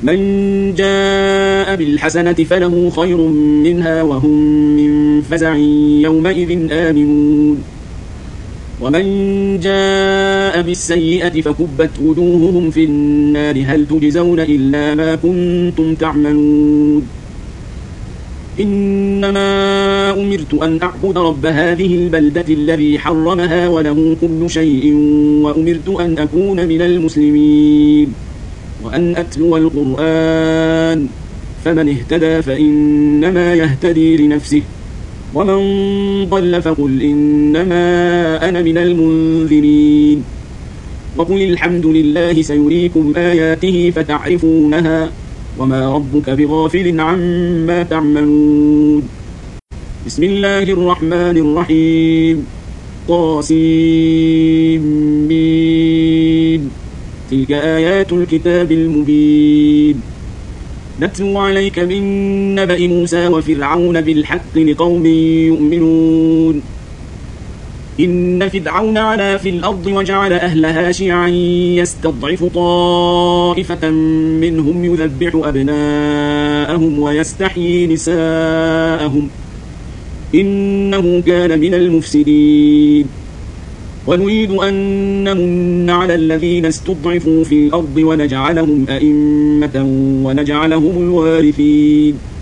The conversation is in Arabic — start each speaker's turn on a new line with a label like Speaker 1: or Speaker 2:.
Speaker 1: من جاء بالحسنة فله خير منها وهم من فزع يومئذ آمنون ومن جاء بالسيئة فكبت وجوههم في النار هل تجزون إلا ما كنتم تعملون إنما أمرت أن أعبد رب هذه البلدة الذي حرمها وله كل شيء وأمرت أن أكون من المسلمين وأن أتلو القرآن فمن اهتدى فإنما يهتدي لنفسه ومن ضل فقل إنما أنا من المنذرين وقل الحمد لله سيريكم آياته فتعرفونها وما ربك بغافل عما تعملون بسم الله الرحمن الرحيم طاسيم تلك آيات الكتاب المبين نتلو عليك من نبأ موسى وفرعون بالحق لقوم يؤمنون إن فرعون علا في الأرض وجعل أهلها شيعا يستضعف طائفة منهم يذبح أبناءهم ويستحيي نساءهم إنه كان من المفسدين ونريد أن نمن على الذين استضعفوا في الأرض ونجعلهم أئمة ونجعلهم الوارثين